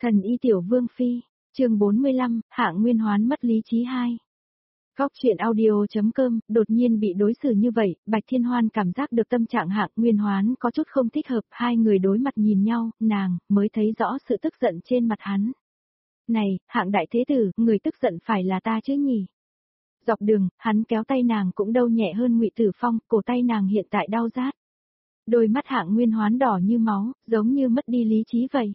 Thần y tiểu vương phi, chương 45, Hạng Nguyên Hoán mất lý trí 2. Góc truyện audio.com, đột nhiên bị đối xử như vậy, Bạch Thiên Hoan cảm giác được tâm trạng Hạng Nguyên Hoán có chút không thích hợp, hai người đối mặt nhìn nhau, nàng mới thấy rõ sự tức giận trên mặt hắn. Này, Hạng đại thế tử, người tức giận phải là ta chứ nhỉ? Dọc đường, hắn kéo tay nàng cũng đau nhẹ hơn Ngụy Tử Phong, cổ tay nàng hiện tại đau rát. Đôi mắt Hạng Nguyên Hoán đỏ như máu, giống như mất đi lý trí vậy.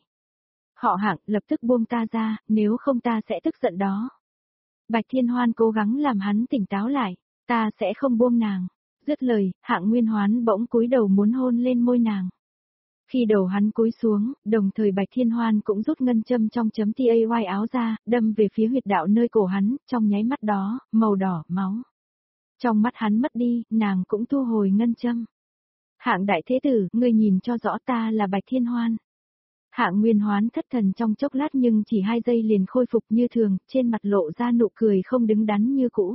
Họ Hạng, lập tức buông ta ra, nếu không ta sẽ tức giận đó. Bạch Thiên Hoan cố gắng làm hắn tỉnh táo lại, ta sẽ không buông nàng. Dứt lời, Hạng Nguyên Hoán bỗng cúi đầu muốn hôn lên môi nàng. Khi đầu hắn cúi xuống, đồng thời Bạch Thiên Hoan cũng rút ngân châm trong chấm tay áo ra, đâm về phía huyệt đạo nơi cổ hắn, trong nháy mắt đó, màu đỏ, máu. Trong mắt hắn mất đi, nàng cũng thu hồi ngân châm. Hạng đại thế tử, ngươi nhìn cho rõ ta là Bạch Thiên Hoan. Hạng Nguyên Hoán thất thần trong chốc lát nhưng chỉ 2 giây liền khôi phục như thường, trên mặt lộ ra nụ cười không đứng đắn như cũ.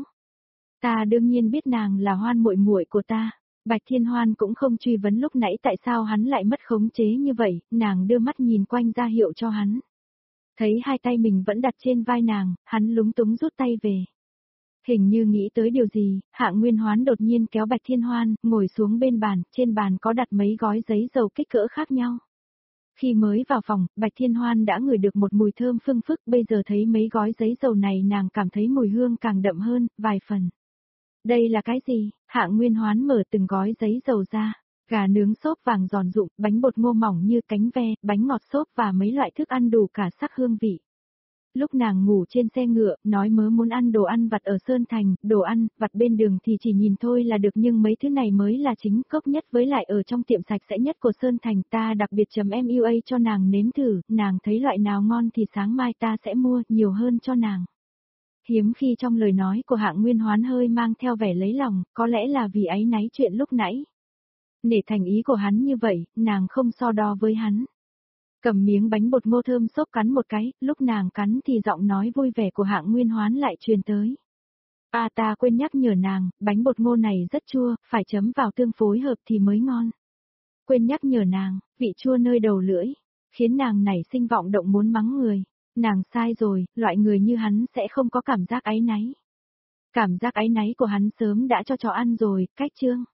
Ta đương nhiên biết nàng là Hoan muội muội của ta. Bạch Thiên Hoan cũng không truy vấn lúc nãy tại sao hắn lại mất khống chế như vậy, nàng đưa mắt nhìn quanh ra hiệu cho hắn. Thấy 2 tay mình vẫn đặt trên vai nàng, hắn lúng túng rút tay về. Hình như nghĩ tới điều gì, Hạng Nguyên Hoán đột nhiên kéo Bạch Thiên Hoan, ngồi xuống bên bàn, trên bàn có đặt mấy gói giấy dầu kích cỡ khác nhau. Khi mới vào phòng, Bạch Thiên Hoan đã ngửi được một mùi thơm phưng phức, bây giờ thấy mấy gói giấy dầu này nàng cảm thấy mùi hương càng đậm hơn, vài phần. Đây là cái gì? Hạng Nguyên Hoán mở từng gói giấy dầu ra. Gà nướng xốp vàng giòn rụm, bánh bột ngô mỏng như cánh ve, bánh ngọt xốp và mấy loại thức ăn đủ cả sắc hương vị. Lúc nàng ngủ trên xe ngựa, nói mớ muốn ăn đồ ăn vặt ở Sơn Thành, đồ ăn vặt bên đường thì chỉ nhìn thôi là được nhưng mấy thứ này mới là chính cốc nhất với lại ở trong tiệm sạch sẽ nhất của Sơn Thành ta đặc biệt chấm MUA cho nàng nếm thử, nàng thấy loại nào ngon thì sáng mai ta sẽ mua nhiều hơn cho nàng. Hiếm khi trong lời nói của Hạng Nguyên Hoán hơi mang theo vẻ lấy lòng, có lẽ là vì áy náy chuyện lúc nãy. Nể thành ý của hắn như vậy, nàng không so đo với hắn. Cầm miếng bánh bột ngô thơm xốp cắn một cái, lúc nàng cắn thì giọng nói vui vẻ của Hạng Nguyên Hoán lại truyền tới. Ta quên nhắc nhở nàng, bánh bột ngô này rất chua, phải chấm vào tương phối hợp thì mới ngon. Quên nhắc nhở nàng, vị chua nơi đầu lưỡi, khiến nàng nảy sinh vọng động muốn mắng người. Nàng sai rồi, loại người như hắn sẽ không có cảm giác áy náy. Cảm giác áy náy của hắn sớm đã cho chó ăn rồi, cách chương.